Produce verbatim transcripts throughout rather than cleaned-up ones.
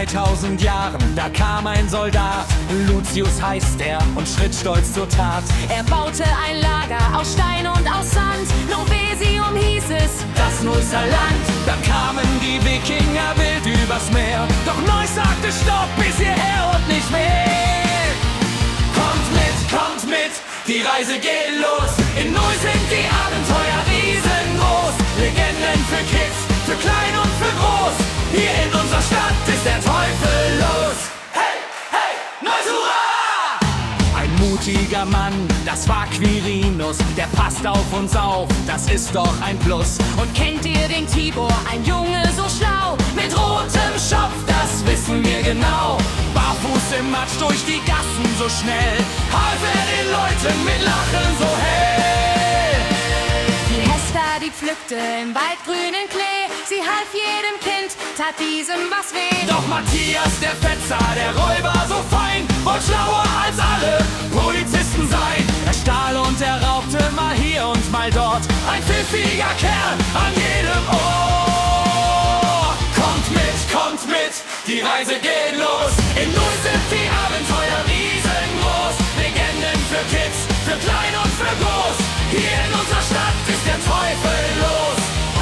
zweitausend Jahren, da kam ein Soldat, Lucius heißt er und schritt stolz zur Tat. Er baute ein Lager aus Stein und aus Sand, Novesium hieß es, das Nulser Land. Dann kamen die Wikinger wild übers Meer, doch Neuss sagte Stopp, bis hierher und nicht mehr. Kommt mit, kommt mit, die Reise geht los. In Null sind die Abenteuer riesengroß. Legenden für Kids, für klein und für groß. Hier in unserer Stadt ist der Teufel los. Hey, hey, Neuss, hurra! Ein mutiger Mann, das war Quirinus. Der passt auf uns auf, das ist doch ein Plus. Und kennt ihr den Tibor, ein Junge so schlau, mit rotem Schopf, das wissen wir genau. Barfuß im Matsch durch die Gassen so schnell, half er den Leuten mit Lachen so hell. Die Hester, die pflückte im waldgrünen Klee, sie half jedem Kind, tat diesem was weh. Doch Matthias, der Fetzer, der Räuber so fein, wollte schlauer als alle Polizisten sein. Er stahl und er raubte mal hier und mal dort, ein pfiffiger Kerl an jedem Ohr. Kommt mit, kommt mit, die Reise geht los. In Null sind die Abenteuer riesengroß. Legenden für Kids, für klein und für groß. Hier in unserer Stadt ist der Teufel los.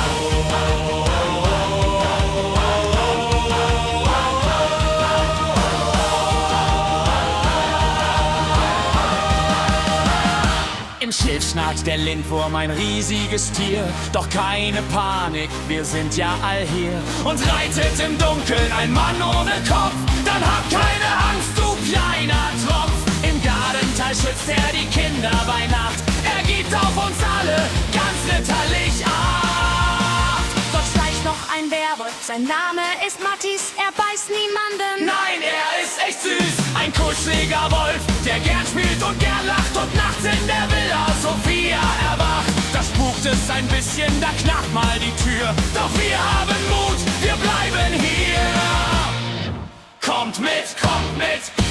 Im Schiff schnarcht der Lindwurm, ein riesiges Tier. Doch keine Panik, wir sind ja all hier. Und reitet im Dunkeln ein Mann ohne Kopf. Dann hab keine Angst, du kleiner Tropf. Im Gartental schützt er die Kinder bei Nacht. Er gibt auf uns alle ganz ritterlich Acht. Dort schleicht noch ein Werwolf, sein Name ist Mattis, er beißt niemanden. Nein, er ist echt süß, ein kuscheliger Wolf, der gern spielt und gern lacht und nachts in der Villa Sophia erwacht. Da spukt es ein bisschen, da knackt mal die Tür, doch wir haben Mut, wir bleiben hier. Kommt mit, kommt mit,